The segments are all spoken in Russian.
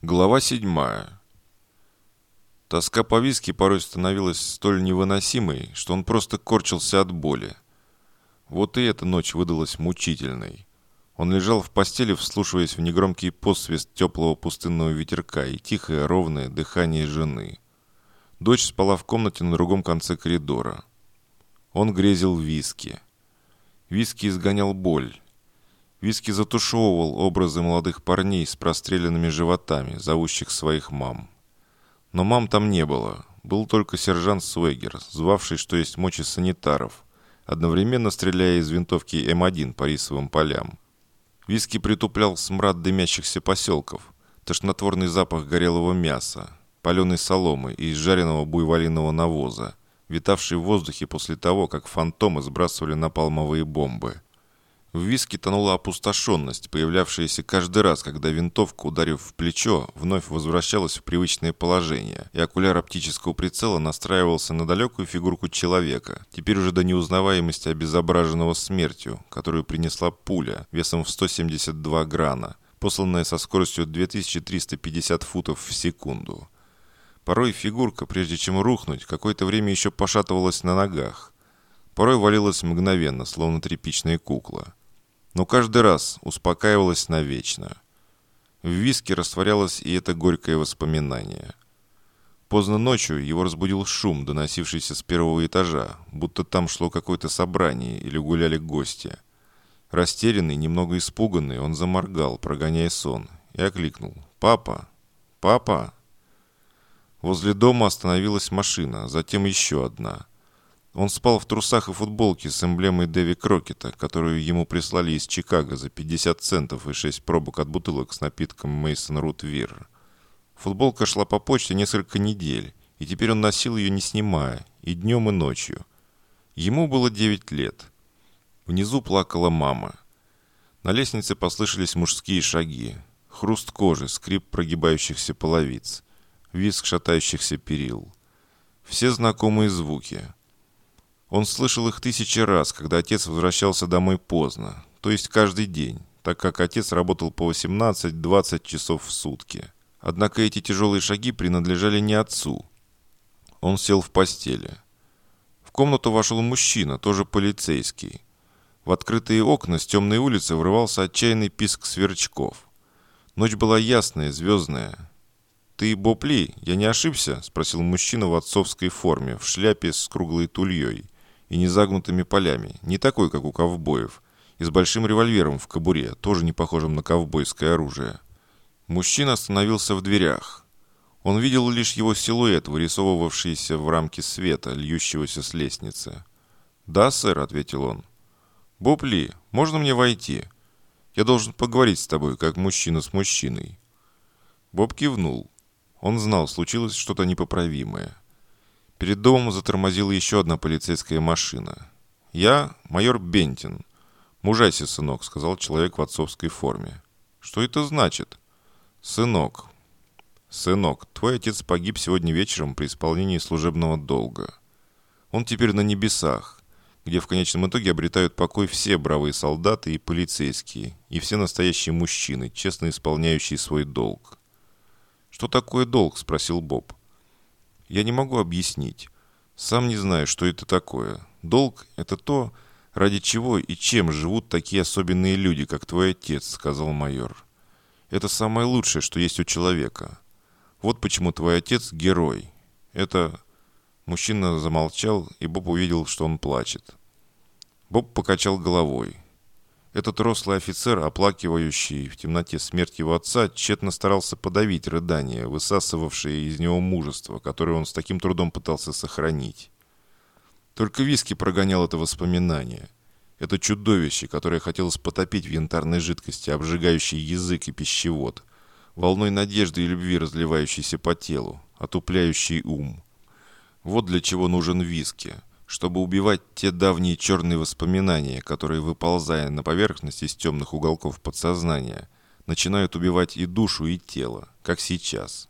Глава 7. Тоска по виски порой становилась столь невыносимой, что он просто корчился от боли. Вот и эта ночь выдалась мучительной. Он лежал в постели, вслушиваясь в негромкий посвист теплого пустынного ветерка и тихое ровное дыхание жены. Дочь спала в комнате на другом конце коридора. Он грезил виски. Виски изгонял боль. Виски затушевывал образы молодых парней с простреленными животами, зовущих своих мам. Но мам там не было. Был только сержант Суэгер, звавший, что есть мочи санитаров, одновременно стреляя из винтовки М1 по рисовым полям. Виски притуплял смрад дымящихся поселков, тошнотворный запах горелого мяса, паленой соломы и изжаренного буйволиного навоза, витавший в воздухе после того, как фантомы сбрасывали напалмовые бомбы. В виски тонула опустошенность, появлявшаяся каждый раз, когда винтовка, ударив в плечо, вновь возвращалась в привычное положение, и окуляр оптического прицела настраивался на далекую фигурку человека, теперь уже до неузнаваемости обезображенного смертью, которую принесла пуля весом в 172 грана, посланная со скоростью 2350 футов в секунду. Порой фигурка, прежде чем рухнуть, какое-то время еще пошатывалась на ногах. Порой валилась мгновенно, словно тряпичная кукла. Но каждый раз успокаивалась навечно. В виске растворялось и это горькое воспоминание. Поздно ночью его разбудил шум, доносившийся с первого этажа, будто там шло какое-то собрание или гуляли гости. Растерянный, немного испуганный, он заморгал, прогоняя сон, и окликнул: «Папа! Папа!» Возле дома остановилась машина, затем еще одна. Он спал в трусах и футболке с эмблемой Дэви Крокета, которую ему прислали из Чикаго за 50 центов и 6 пробок от бутылок с напитком Мейсон Рут Вир. Футболка шла по почте несколько недель, и теперь он носил ее не снимая, и днем, и ночью. Ему было 9 лет. Внизу плакала мама. На лестнице послышались мужские шаги, хруст кожи, скрип прогибающихся половиц, визг шатающихся перил. Все знакомые звуки. Он слышал их 1000 раз, когда отец возвращался домой поздно, то есть каждый день, так как отец работал по 18-20 часов в сутки. Однако эти тяжелые шаги принадлежали не отцу. Он сел в постели. В комнату вошел мужчина, тоже полицейский. В открытые окна с темной улицы врывался отчаянный писк сверчков. Ночь была ясная, звездная. «Ты Боб Ли, я не ошибся?» – спросил мужчина в отцовской форме, в шляпе с круглой тульей и незагнутыми полями, не такой, как у ковбоев, и с большим револьвером в кобуре, тоже не похожим на ковбойское оружие. Мужчина остановился в дверях. Он видел лишь его силуэт, вырисовывавшийся в рамке света, льющегося с лестницы. «Да, сэр», — ответил он. «Боб Ли, можно мне войти? Я должен поговорить с тобой, как мужчина с мужчиной». Боб кивнул. Он знал, случилось что-то непоправимое. Перед домом затормозила еще одна полицейская машина. «Я майор Бентин». «Мужайся, сынок», — сказал человек в отцовской форме. «Что это значит?» «Сынок. Сынок, твой отец погиб сегодня вечером при исполнении служебного долга. Он теперь на небесах, где в конечном итоге обретают покой все бравые солдаты и полицейские, и все настоящие мужчины, честно исполняющие свой долг». «Что такое долг?» — спросил Боб. «Я не могу объяснить. Сам не знаю, что это такое. Долг — это то, ради чего и чем живут такие особенные люди, как твой отец», — сказал майор. «Это самое лучшее, что есть у человека. Вот почему твой отец — герой. Это...» Мужчина замолчал, и Боб увидел, что он плачет. Боб покачал головой. Этот рослый офицер, оплакивающий в темноте смерть его отца, тщетно старался подавить рыдания, высасывавшие из него мужество, которое он с таким трудом пытался сохранить. Только виски прогонял это воспоминание. Это чудовище, которое хотелось потопить в янтарной жидкости, обжигающей язык и пищевод, волной надежды и любви, разливающейся по телу, отупляющей ум. Вот для чего нужен виски. Чтобы убивать те давние черные воспоминания, которые, выползая на поверхность из темных уголков подсознания, начинают убивать и душу, и тело, как сейчас.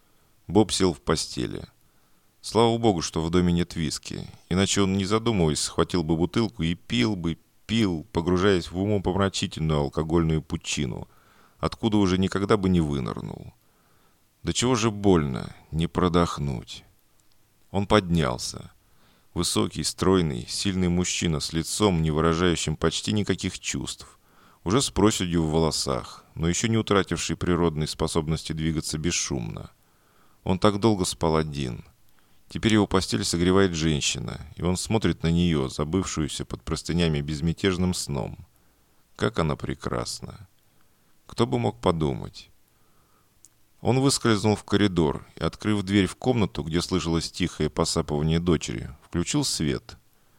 Боб сел в постели. Слава богу, что в доме нет виски, иначе он, не задумываясь, схватил бы бутылку и пил, погружаясь в умопомрачительную алкогольную пучину, откуда уже никогда бы не вынырнул. Да чего же больно, не продохнуть. Он поднялся. Высокий, стройный, сильный мужчина с лицом, не выражающим почти никаких чувств. Уже с проседью в волосах, но еще не утративший природной способности двигаться бесшумно. Он так долго спал один. Теперь его постель согревает женщина, и он смотрит на нее, забывшуюся под простынями безмятежным сном. Как она прекрасна! Кто бы мог подумать? Он выскользнул в коридор и, открыв дверь в комнату, где слышалось тихое посапывание дочери, включил свет.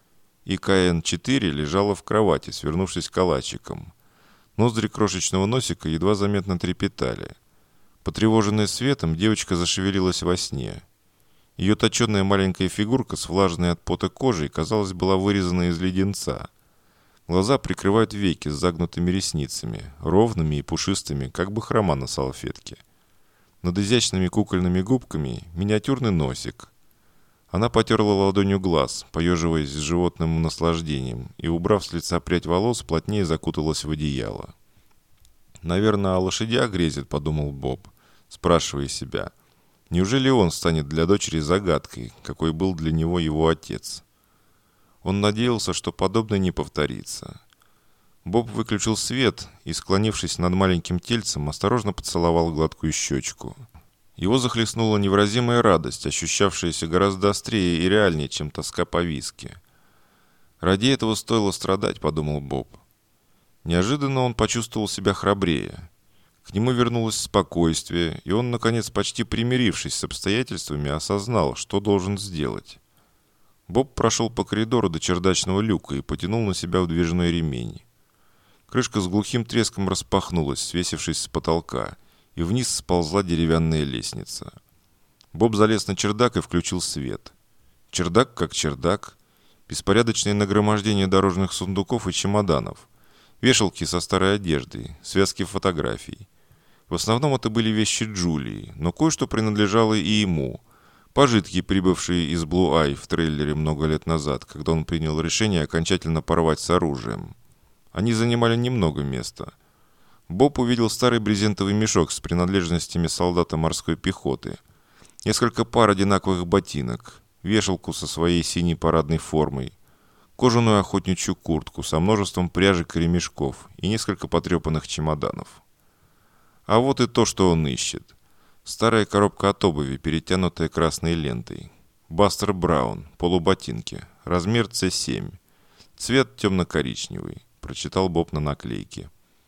И КН-4 лежала в кровати, свернувшись калачиком. Ноздри крошечного носика едва заметно трепетали. Потревоженная светом, девочка зашевелилась во сне. Ее точеная маленькая фигурка с влажной от пота кожей, казалось, была вырезана из леденца. Глаза прикрывают веки с загнутыми ресницами, ровными и пушистыми, как бахрома на салфетке. Над изящными кукольными губками миниатюрный носик. Она потерла ладонью глаз, поеживаясь с животным наслаждением, и, убрав с лица прядь волос, плотнее закуталась в одеяло. «Наверное, о лошадях грезит», — подумал Боб, спрашивая себя. «Неужели он станет для дочери загадкой, какой был для него его отец?» Он надеялся, что подобное не повторится. Боб выключил свет и, склонившись над маленьким тельцем, осторожно поцеловал гладкую щечку. Его захлестнула невыразимая радость, ощущавшаяся гораздо острее и реальнее, чем тоска по виске. «Ради этого стоило страдать», — подумал Боб. Неожиданно он почувствовал себя храбрее. К нему вернулось спокойствие, и он, наконец, почти примирившись с обстоятельствами, осознал, что должен сделать. Боб прошел по коридору до чердачного люка и потянул на себя выдвижной ремень. Крышка с глухим треском распахнулась, свесившись с потолка, и вниз сползла деревянная лестница. Боб залез на чердак и включил свет. Чердак как чердак. Беспорядочное нагромождение дорожных сундуков и чемоданов. Вешалки со старой одеждой, связки фотографий. В основном это были вещи Джулии, но кое-что принадлежало и ему. Пожитки, прибывшие из Блу-Ай в трейлере много лет назад, когда он принял решение окончательно порвать с оружием. Они занимали немного места. Боб увидел старый брезентовый мешок с принадлежностями солдата морской пехоты, несколько пар одинаковых ботинок, вешалку со своей синей парадной формой, кожаную охотничью куртку со множеством пряжек и ремешков и несколько потрепанных чемоданов. А вот и то, что он ищет. Старая коробка от обуви, перетянутая красной лентой. Бастер Браун, полуботинки, размер C7, цвет темно-коричневый, прочитал Боб на наклейке.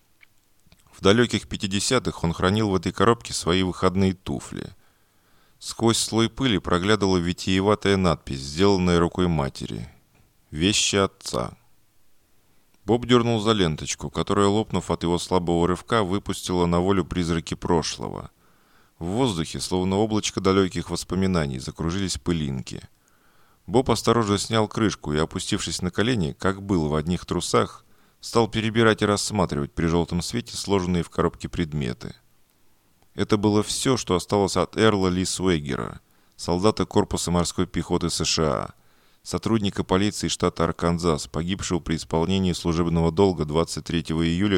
В далеких 50-х он хранил в этой коробке свои выходные туфли. Сквозь слой пыли проглядывала витиеватая надпись, сделанная рукой матери. «Вещи отца». Боб дернул за ленточку, которая, лопнув от его слабого рывка, выпустила на волю призраки прошлого. В воздухе, словно облачко далеких воспоминаний, закружились пылинки. Боб осторожно снял крышку и, опустившись на колени, как был в одних трусах, стал перебирать и рассматривать при желтом свете сложенные в коробке предметы. Это было все, что осталось от Эрла Ли Суэггера, солдата корпуса морской пехоты США, сотрудника полиции штата Арканзас, погибшего при исполнении служебного долга 23 июля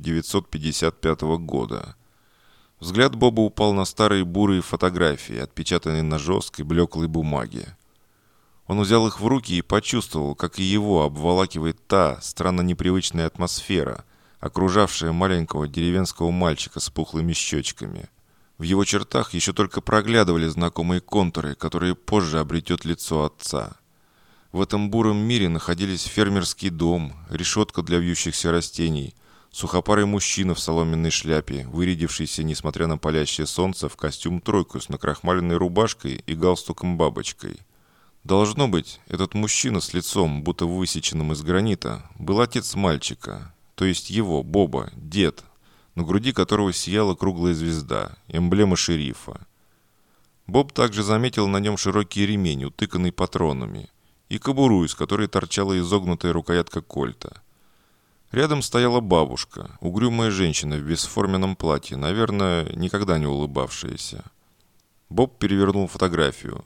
1955 года. Взгляд Боба упал на старые бурые фотографии, отпечатанные на жесткой, блеклой бумаге. Он взял их в руки и почувствовал, как и его обволакивает та странно непривычная атмосфера, окружавшая маленького деревенского мальчика с пухлыми щечками. В его чертах еще только проглядывали знакомые контуры, которые позже обретет лицо отца. В этом буром мире находились фермерский дом, решетка для вьющихся растений, сухопарый мужчина в соломенной шляпе, вырядившийся, несмотря на палящее солнце, в костюм-тройку с накрахмаленной рубашкой и галстуком-бабочкой. Должно быть, этот мужчина с лицом, будто высеченным из гранита, был отец мальчика, то есть его, Боба, дед, на груди которого сияла круглая звезда, эмблема шерифа. Боб также заметил на нем широкий ремень, утыканный патронами, и кобуру, из которой торчала изогнутая рукоятка кольта. Рядом стояла бабушка, угрюмая женщина в бесформенном платье, наверное, никогда не улыбавшаяся. Боб перевернул фотографию.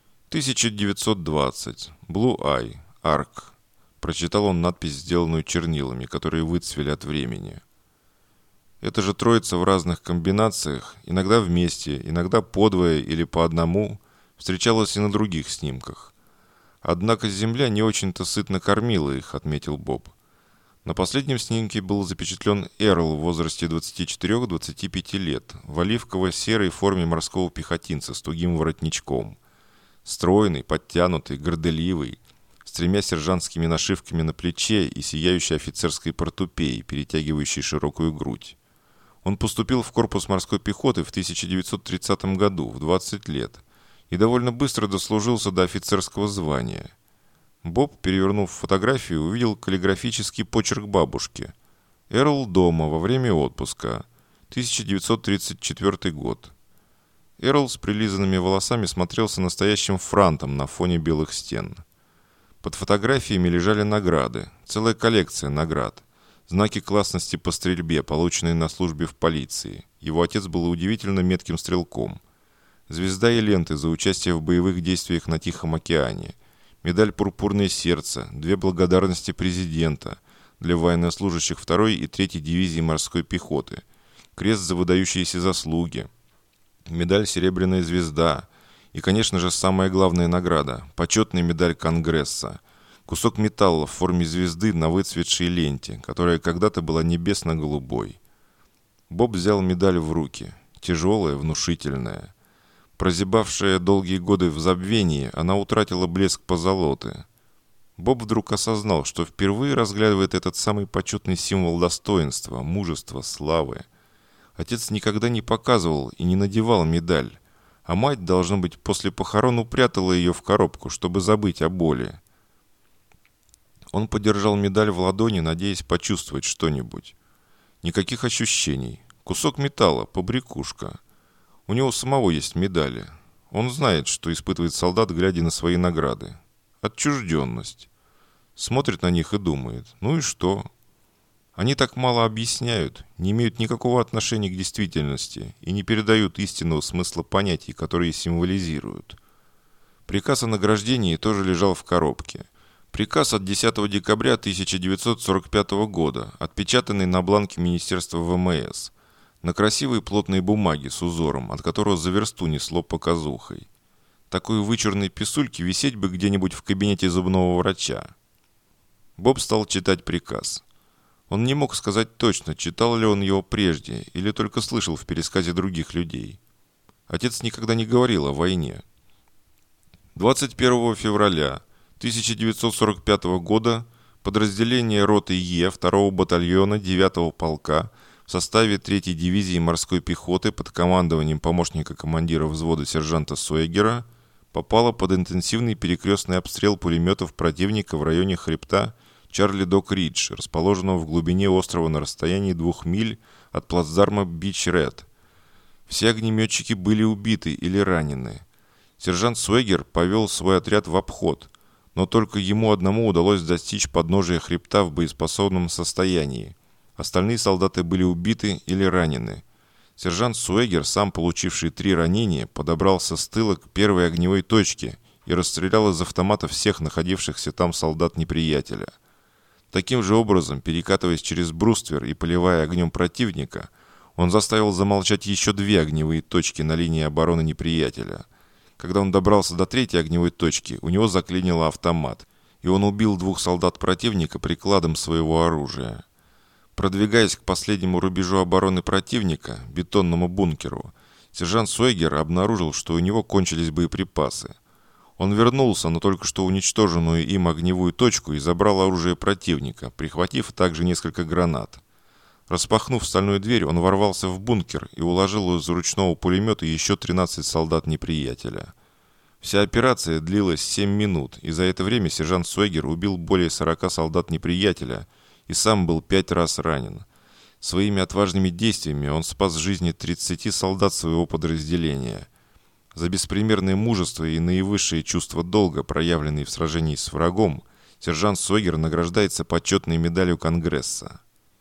1920. Блу-Ай. Арк. Прочитал он надпись, сделанную чернилами, которые выцвели от времени. Эта же троица в разных комбинациях, иногда вместе, иногда подвое или по одному, встречалась и на других снимках. Однако Земля не очень-то сытно кормила их, отметил Боб. На последнем снимке был запечатлен Эрл в возрасте 24-25 лет, в оливково-серой форме морского пехотинца с тугим воротничком. Стройный, подтянутый, горделивый, с 3 сержантскими нашивками на плече и сияющей офицерской портупеей, перетягивающей широкую грудь. Он поступил в корпус морской пехоты в 1930 году, в 20 лет, и довольно быстро дослужился до офицерского звания. Боб, перевернув фотографию, увидел каллиграфический почерк бабушки. «Эрл дома во время отпуска. 1934 год». Эрл с прилизанными волосами смотрелся настоящим франтом на фоне белых стен. Под фотографиями лежали награды, целая коллекция наград. Знаки классности по стрельбе, полученные на службе в полиции. Его отец был удивительно метким стрелком. Звезда и ленты за участие в боевых действиях на Тихом океане. Медаль «Пурпурное сердце», 2 благодарности президента для военнослужащих 2-й и 3-й дивизии морской пехоты, крест за выдающиеся заслуги, медаль «Серебряная звезда» и, конечно же, самая главная награда – почетная медаль Конгресса, кусок металла в форме звезды на выцветшей ленте, которая когда-то была небесно-голубой. Боб взял медаль в руки, тяжелая, внушительная. Прозябавшая долгие годы в забвении, она утратила блеск позолоты. Боб вдруг осознал, что впервые разглядывает этот самый почетный символ достоинства, мужества, славы. Отец никогда не показывал и не надевал медаль, а мать, должно быть, после похорон упрятала ее в коробку, чтобы забыть о боли. Он подержал медаль в ладони, надеясь почувствовать что-нибудь. Никаких ощущений. Кусок металла, побрякушка. У него самого есть медали. Он знает, что испытывает солдат, глядя на свои награды. Отчужденность. Смотрит на них и думает: ну и что? Они так мало объясняют, не имеют никакого отношения к действительности и не передают истинного смысла понятий, которые символизируют. Приказ о награждении тоже лежал в коробке. Приказ от 10 декабря 1945 года, отпечатанный на бланке Министерства ВМС. На красивой плотной бумаге с узором, от которого за версту несло показухой. Такой вычурной писульки висеть бы где-нибудь в кабинете зубного врача. Боб стал читать приказ. Он не мог сказать точно, читал ли он его прежде или только слышал в пересказе других людей. Отец никогда не говорил о войне. 21 февраля 1945 года подразделение роты Е 2-го батальона 9-го полка в составе 3-й дивизии морской пехоты под командованием помощника командира взвода сержанта Суэгера попало под интенсивный перекрестный обстрел пулеметов противника в районе хребта Чарли-Док-Ридж, расположенного в глубине острова на расстоянии 2 миль от плацдарма Бич-Ред. Все огнеметчики были убиты или ранены. Сержант Суэгер повел свой отряд в обход, но только ему одному удалось достичь подножия хребта в боеспособном состоянии. Остальные солдаты были убиты или ранены. Сержант Суэгер, сам получивший 3 ранения, подобрался с тыла к первой огневой точке и расстрелял из автомата всех находившихся там солдат неприятеля. Таким же образом, перекатываясь через бруствер и поливая огнем противника, он заставил замолчать еще 2 огневые точки на линии обороны неприятеля. Когда он добрался до 3-й огневой точки, у него заклинило автомат, и он убил 2 солдат противника прикладом своего оружия. Продвигаясь к последнему рубежу обороны противника, бетонному бункеру, сержант Суэгер обнаружил, что у него кончились боеприпасы. Он вернулся на только что уничтоженную им огневую точку и забрал оружие противника, прихватив также несколько гранат. Распахнув стальную дверь, он ворвался в бункер и уложил из ручного пулемета еще 13 солдат неприятеля. Вся операция длилась 7 минут, и за это время сержант Суэгер убил более 40 солдат неприятеля и сам был 5 раз ранен. Своими отважными действиями он спас жизни 30 солдат своего подразделения. За беспримерное мужество и наивысшее чувство долга, проявленные в сражении с врагом, сержант Суэгер награждается почетной медалью Конгресса.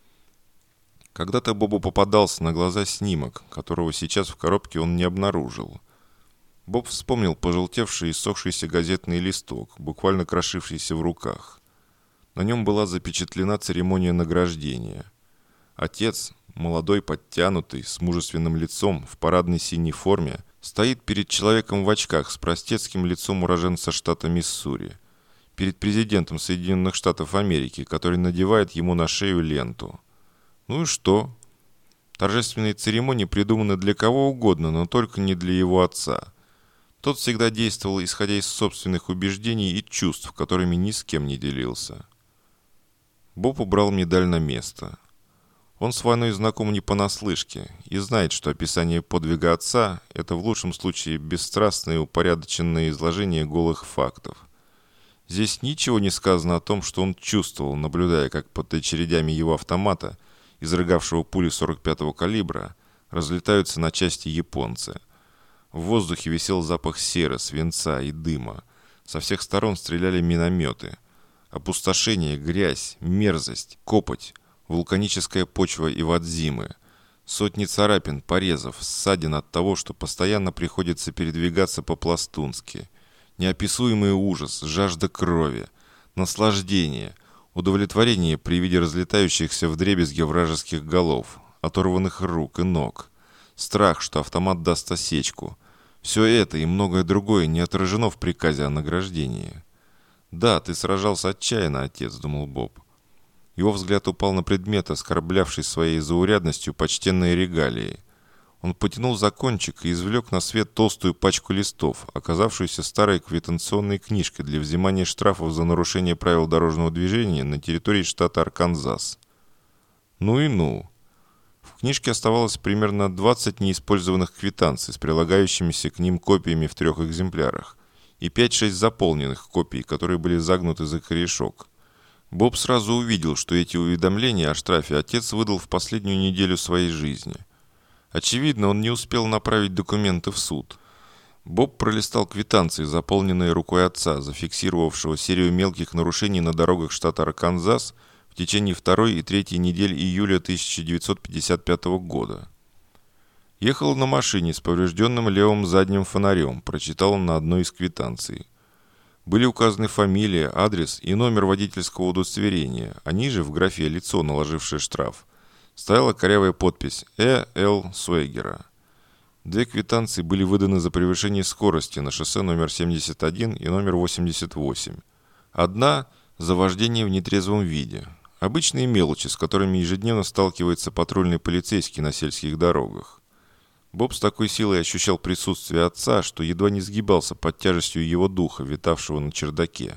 Когда-то Бобу попадался на глаза снимок, которого сейчас в коробке он не обнаружил. Боб вспомнил пожелтевший и ссохшийся газетный листок, буквально крошившийся в руках. На нем была запечатлена церемония награждения. Отец, молодой, подтянутый, с мужественным лицом, в парадной синей форме, стоит перед человеком в очках с простецким лицом уроженца штата Миссури, перед президентом Соединенных Штатов Америки, который надевает ему на шею ленту. Ну и что? Торжественные церемонии придуманы для кого угодно, но только не для его отца. Тот всегда действовал, исходя из собственных убеждений и чувств, которыми ни с кем не делился. Боб убрал медаль на место. Он с войной знаком не понаслышке и знает, что описание подвига отца – это в лучшем случае бесстрастное и упорядоченное изложение голых фактов. Здесь ничего не сказано о том, что он чувствовал, наблюдая, как под очередями его автомата, изрыгавшего пули 45-го калибра, разлетаются на части японцы. В воздухе висел запах серы, свинца и дыма. Со всех сторон стреляли минометы. Опустошение, грязь, мерзость, копоть, вулканическая почва Ивадзимы. Сотни царапин, порезов, ссадин от того, что постоянно приходится передвигаться по-пластунски. Неописуемый ужас, жажда крови, наслаждение, удовлетворение при виде разлетающихся вдребезги вражеских голов, оторванных рук и ног. Страх, что автомат даст осечку. Все это и многое другое не отражено в приказе о награждении. «Да, ты сражался отчаянно, отец», — думал Боб. Его взгляд упал на предмет, оскорблявший своей заурядностью почтенные регалии. Он потянул за кончик и извлек на свет толстую пачку листов, оказавшуюся старой квитанционной книжкой для взимания штрафов за нарушение правил дорожного движения на территории штата Арканзас. Ну и ну. В книжке оставалось примерно 20 неиспользованных квитанций с прилагающимися к ним копиями в 3 экземплярах и 5-6 заполненных копий, которые были загнуты за корешок. Боб сразу увидел, что эти уведомления о штрафе отец выдал в последнюю неделю своей жизни. Очевидно, он не успел направить документы в суд. Боб пролистал квитанции, заполненные рукой отца, зафиксировавшего серию мелких нарушений на дорогах штата Арканзас в течение 2 и 3 недель июля 1955 года. «Ехал на машине с поврежденным левым задним фонарем», прочитал он на одной из квитанций. Были указаны фамилия, адрес и номер водительского удостоверения, а ниже в графе «Лицо, наложившее штраф» стояла корявая подпись «Л. Суэгера». 2 квитанции были выданы за превышение скорости на шоссе номер 71 и номер 88. Одна – за вождение в нетрезвом виде. Обычные мелочи, с которыми ежедневно сталкивается патрульный полицейский на сельских дорогах. Боб с такой силой ощущал присутствие отца, что едва не сгибался под тяжестью его духа, витавшего на чердаке.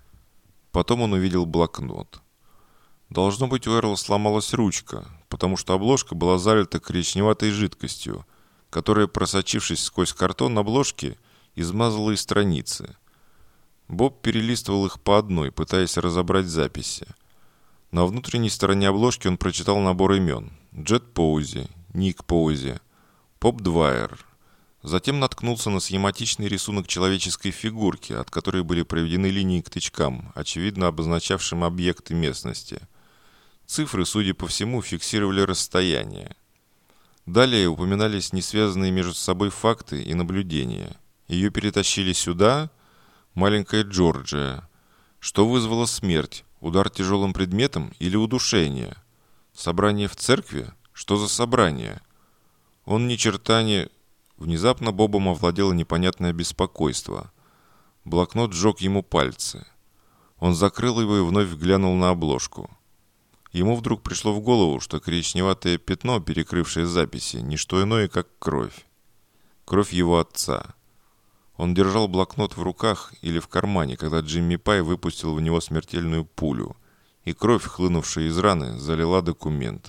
Потом он увидел блокнот. Должно быть, у Эрла сломалась ручка, потому что обложка была залита коричневатой жидкостью, которая, просочившись сквозь картон обложки, измазала и страницы. Боб перелистывал их по одной, пытаясь разобрать записи. На внутренней стороне обложки он прочитал набор имен: Джет Поузи, Ник Поузи, Поп Двайер. Затем наткнулся на схематичный рисунок человеческой фигурки, от которой были проведены линии к тычкам, очевидно обозначавшим объекты местности. Цифры, судя по всему, фиксировали расстояние. Далее упоминались несвязанные между собой факты и наблюдения. Ее перетащили сюда, маленькая Джорджия. Что вызвало смерть? Удар тяжелым предметом или удушение? Собрание в церкви? Что за собрание? Он ни черта не... Внезапно Бобом овладело непонятное беспокойство. Блокнот сжег ему пальцы. Он закрыл его и вновь глянул на обложку. Ему вдруг пришло в голову, что коричневатое пятно, перекрывшее записи, не что иное, как кровь. Кровь его отца. Он держал блокнот в руках или в кармане, когда Джимми Пай выпустил в него смертельную пулю, и кровь, хлынувшая из раны, залила документ.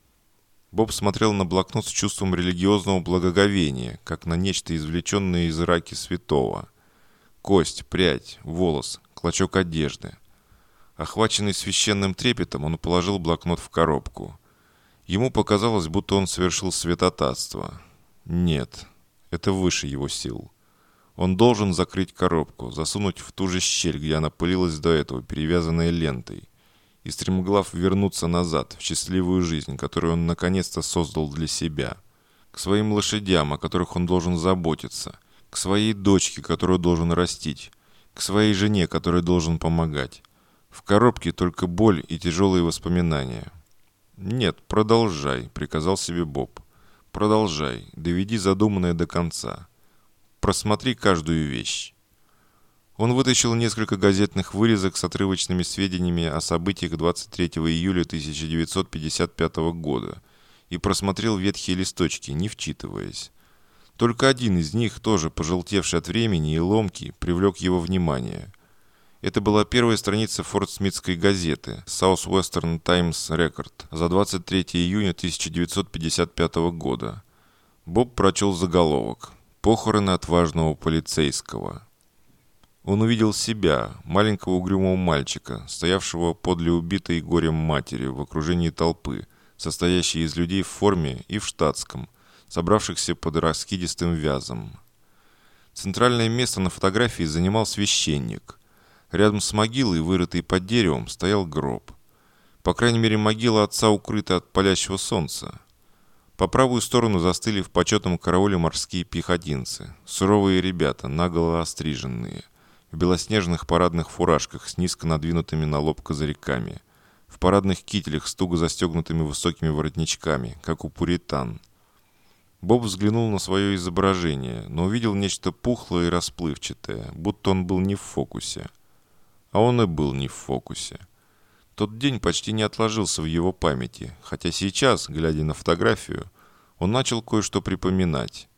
Боб смотрел на блокнот с чувством религиозного благоговения, как на нечто извлеченное из раки святого. Кость, прядь, волос, клочок одежды. Охваченный священным трепетом, он положил блокнот в коробку. Ему показалось, будто он совершил святотатство. Нет, это выше его сил. Он должен закрыть коробку, засунуть в ту же щель, где она пылилась до этого, перевязанная лентой, и стремглав вернуться назад, в счастливую жизнь, которую он наконец-то создал для себя, к своим лошадям, о которых он должен заботиться, к своей дочке, которую должен растить, к своей жене, которой должен помогать. В коробке только боль и тяжелые воспоминания. «Нет, продолжай», — приказал себе Боб. «Продолжай, доведи задуманное до конца. Просмотри каждую вещь». Он вытащил несколько газетных вырезок с отрывочными сведениями о событиях 23 июля 1955 года и просмотрел ветхие листочки, не вчитываясь. Только один из них, тоже пожелтевший от времени и ломкий, привлек его внимание. Это была первая страница форт-смитской газеты Southwestern Times Record за 23 июня 1955 года. Боб прочел заголовок «Похороны отважного полицейского». Он увидел себя, маленького угрюмого мальчика, стоявшего подле убитой горем матери в окружении толпы, состоящей из людей в форме и в штатском, собравшихся под раскидистым вязом. Центральное место на фотографии занимал священник. Рядом с могилой, вырытой под деревом, стоял гроб. По крайней мере, могила отца укрыта от палящего солнца. По правую сторону застыли в почетном карауле морские пехотинцы, суровые ребята, наголо остриженные, в белоснежных парадных фуражках с низко надвинутыми на лоб козырьками, в парадных кителях с туго застегнутыми высокими воротничками, как у пуритан. Боб взглянул на свое изображение, но увидел нечто пухлое и расплывчатое, будто он был не в фокусе. А он и был не в фокусе. Тот день почти не отложился в его памяти, хотя сейчас, глядя на фотографию, он начал кое-что припоминать.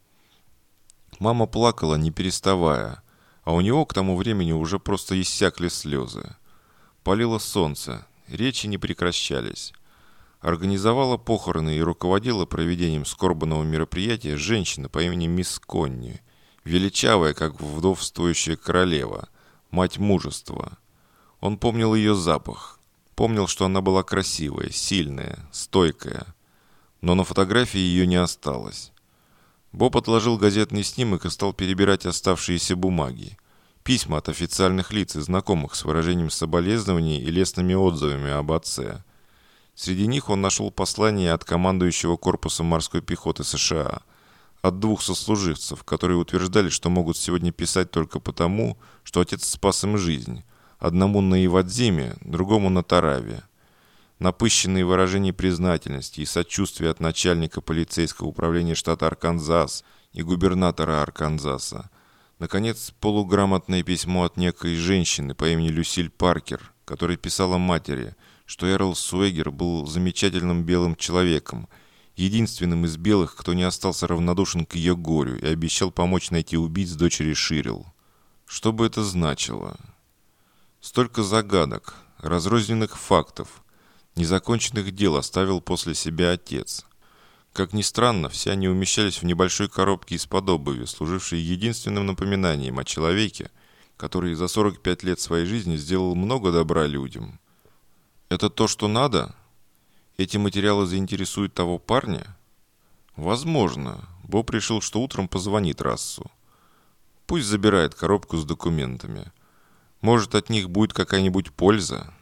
Мама плакала, не переставая, а у него к тому времени уже просто иссякли слезы. Палило солнце, речи не прекращались. Организовала похороны и руководила проведением скорбного мероприятия женщина по имени мисс Конни, величавая, как вдовствующая королева, мать мужества. Он помнил ее запах, помнил, что она была красивая, сильная, стойкая, но на фотографии ее не осталось. Боб отложил газетный снимок и стал перебирать оставшиеся бумаги. Письма от официальных лиц и знакомых с выражением соболезнований и лестными отзывами об отце. Среди них он нашел послание от командующего корпусом морской пехоты США, от 2 сослуживцев, которые утверждали, что могут сегодня писать только потому, что отец спас им жизнь, одному на Ивадзиме, другому на Тараве. Напыщенные выражения признательности и сочувствия от начальника полицейского управления штата Арканзас и губернатора Арканзаса. Наконец, полуграмотное письмо от некой женщины по имени Люсиль Паркер, которая писала матери, что Эрл Суэгер был замечательным белым человеком, единственным из белых, кто не остался равнодушен к ее горю и обещал помочь найти убийц дочери Ширил. Что бы это значило? Столько загадок, разрозненных фактов, незаконченных дел оставил после себя отец. Как ни странно, все они умещались в небольшой коробке из-под обуви, служившей единственным напоминанием о человеке, который за 45 лет своей жизни сделал много добра людям. Это то, что надо? Эти материалы заинтересуют того парня? Возможно. Боб решил, что утром позвонит Рассу. Пусть забирает коробку с документами. Может, от них будет какая-нибудь польза?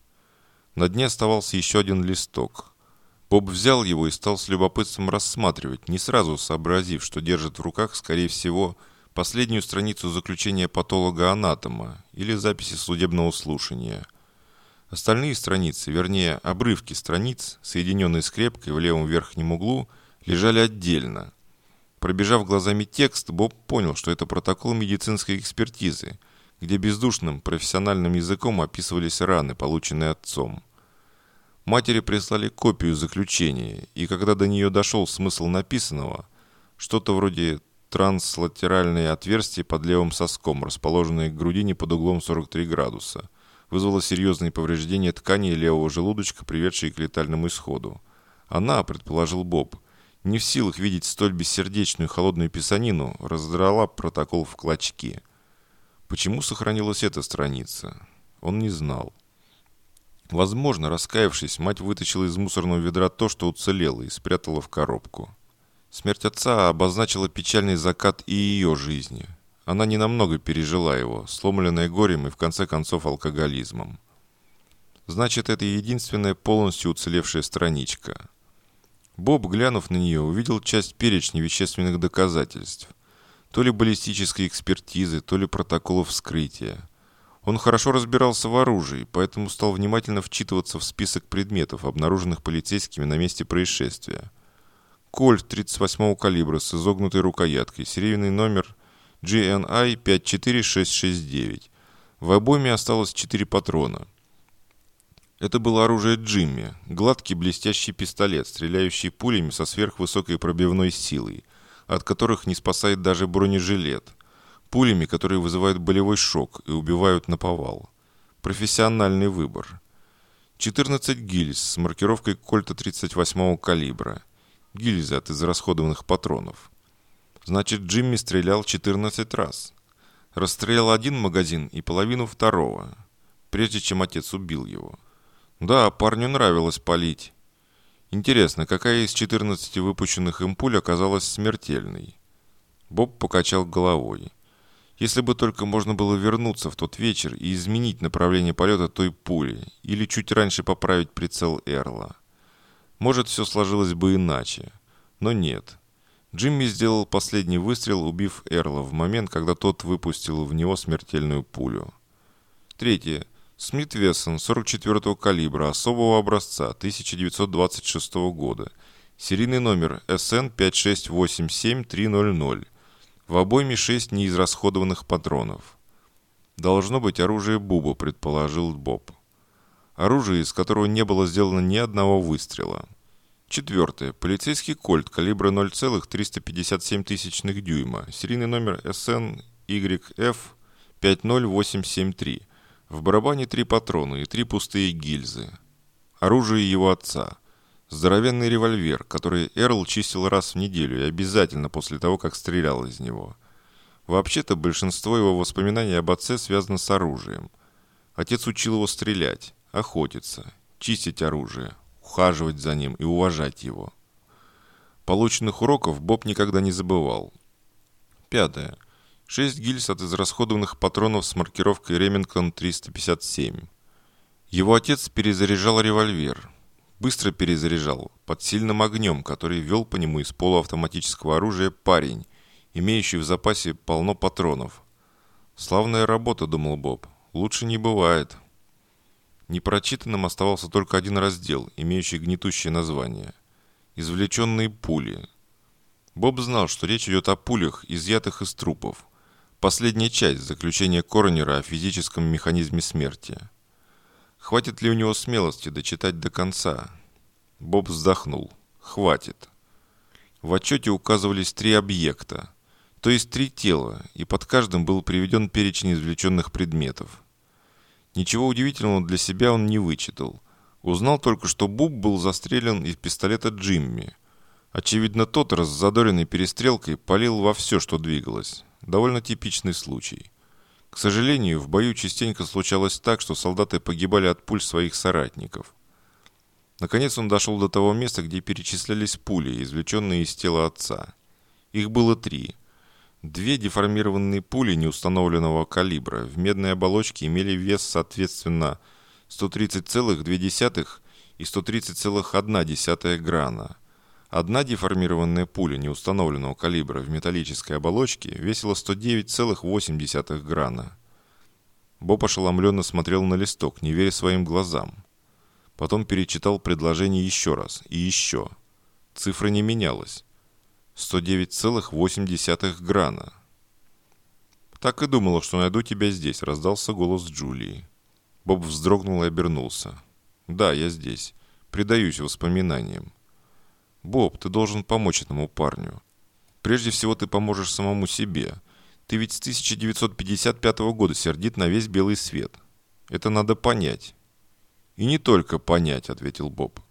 На дне оставался еще один листок. Боб взял его и стал с любопытством рассматривать, не сразу сообразив, что держит в руках, скорее всего, последнюю страницу заключения патолога-анатома или записи судебного слушания. Остальные страницы, вернее, обрывки страниц, соединенные скрепкой в левом верхнем углу, лежали отдельно. Пробежав глазами текст, Боб понял, что это протокол медицинской экспертизы, где бездушным профессиональным языком описывались раны, полученные отцом. Матери прислали копию заключения, и когда до нее дошел смысл написанного, что-то вроде транслатеральное отверстие под левым соском, расположенное к грудине под углом 43 градуса, вызвало серьезные повреждения тканей левого желудочка, приведшие к летальному исходу. Она, предположил Боб, не в силах видеть столь бессердечную холодную писанину, раздрала протокол в клочки. Почему сохранилась эта страница? Он не знал. Возможно, раскаявшись, мать вытащила из мусорного ведра то, что уцелело, и спрятала в коробку. Смерть отца обозначила печальный закат и ее жизни. Она ненамного пережила его, сломленная горем и в конце концов алкоголизмом. Значит, это единственная полностью уцелевшая страничка. Боб, глянув на нее, увидел часть перечня вещественных доказательств. То ли баллистической экспертизы, то ли протокола вскрытия. Он хорошо разбирался в оружии, поэтому стал внимательно вчитываться в список предметов, обнаруженных полицейскими на месте происшествия. Кольт 38-го калибра с изогнутой рукояткой, серийный номер GNI 54669. В обойме осталось 4 патрона. Это было оружие Джимми, гладкий блестящий пистолет, стреляющий пулями со сверхвысокой пробивной силой, от которых не спасает даже бронежилет. Пулями, которые вызывают болевой шок и убивают наповал. Профессиональный выбор. 14 гильз с маркировкой кольта 38-го калибра. Гильзы от израсходованных патронов. Значит, Джимми стрелял 14 раз. Расстрелял один магазин и половину второго, прежде чем отец убил его. Да, парню нравилось палить. Интересно, какая из 14 выпущенных им пуль оказалась смертельной? Боб покачал головой. Если бы только можно было вернуться в тот вечер и изменить направление полета той пули, или чуть раньше поправить прицел Эрла. Может, все сложилось бы иначе. Но нет. Джимми сделал последний выстрел, убив Эрла в момент, когда тот выпустил в него смертельную пулю. Третье. Смит Вессон 44-го калибра особого образца 1926 года. Серийный номер SN 5687300. В обойме 6 неизрасходованных патронов. Должно быть оружие Буба, предположил Боб. Оружие, из которого не было сделано ни одного выстрела. Четвертое. Полицейский кольт калибра 0,357 дюйма. Серийный номер SN YF 50873. В барабане 3 патрона и 3 пустые гильзы. Оружие его отца. Здоровенный револьвер, который Эрл чистил раз в неделю и обязательно после того, как стрелял из него. Вообще-то большинство его воспоминаний об отце связано с оружием. Отец учил его стрелять, охотиться, чистить оружие, ухаживать за ним и уважать его. Полученных уроков Боб никогда не забывал. Пятое. 6 гильз от израсходованных патронов с маркировкой Ремингтон 357. Его отец перезаряжал револьвер. Быстро перезаряжал, под сильным огнем, который вел по нему из полуавтоматического оружия парень, имеющий в запасе полно патронов. «Славная работа», — думал Боб. «Лучше не бывает». Непрочитанным оставался только один раздел, имеющий гнетущее название. «Извлеченные пули». Боб знал, что речь идет о пулях, изъятых из трупов. Последняя часть заключения Коронера о физическом механизме смерти. Хватит ли у него смелости дочитать до конца? Боб вздохнул. Хватит. В отчете указывались 3 объекта, то есть 3 тела, и под каждым был приведен перечень извлеченных предметов. Ничего удивительного для себя он не вычитал. Узнал только, что Буб был застрелен из пистолета Джимми. Очевидно, тот, раззадоренный перестрелкой, палил во все, что двигалось. Довольно типичный случай. К сожалению, в бою частенько случалось так, что солдаты погибали от пуль своих соратников. Наконец он дошел до того места, где перечислялись пули, извлеченные из тела отца. Их было 3. 2 деформированные пули неустановленного калибра в медной оболочке имели вес соответственно 130,2 и 130,1 грана. Одна деформированная пуля неустановленного калибра в металлической оболочке весила 109,8 грана. Боб ошеломленно смотрел на листок, не веря своим глазам. Потом перечитал предложение еще раз и еще. Цифра не менялась. 109,8 грана. «Так и думала, что найду тебя здесь», — раздался голос Джулии. Боб вздрогнул и обернулся. «Да, я здесь. Предаюсь воспоминаниям». «Боб, ты должен помочь этому парню. Прежде всего ты поможешь самому себе. Ты ведь с 1955 года сердит на весь белый свет. Это надо понять». «И не только понять», — ответил Боб.